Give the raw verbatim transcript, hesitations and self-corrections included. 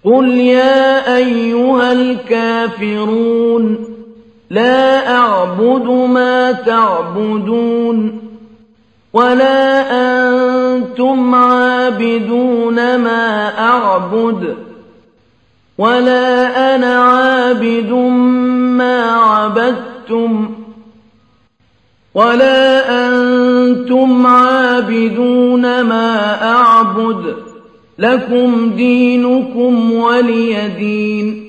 قل يا أيها الكافرون لا أعبد ما تعبدون ولا أنتم عابدون ما أعبد ولا أنا عابد ما عبدتم ولا أنتم عابدون ما أعبد لكم دينكم ولي دين.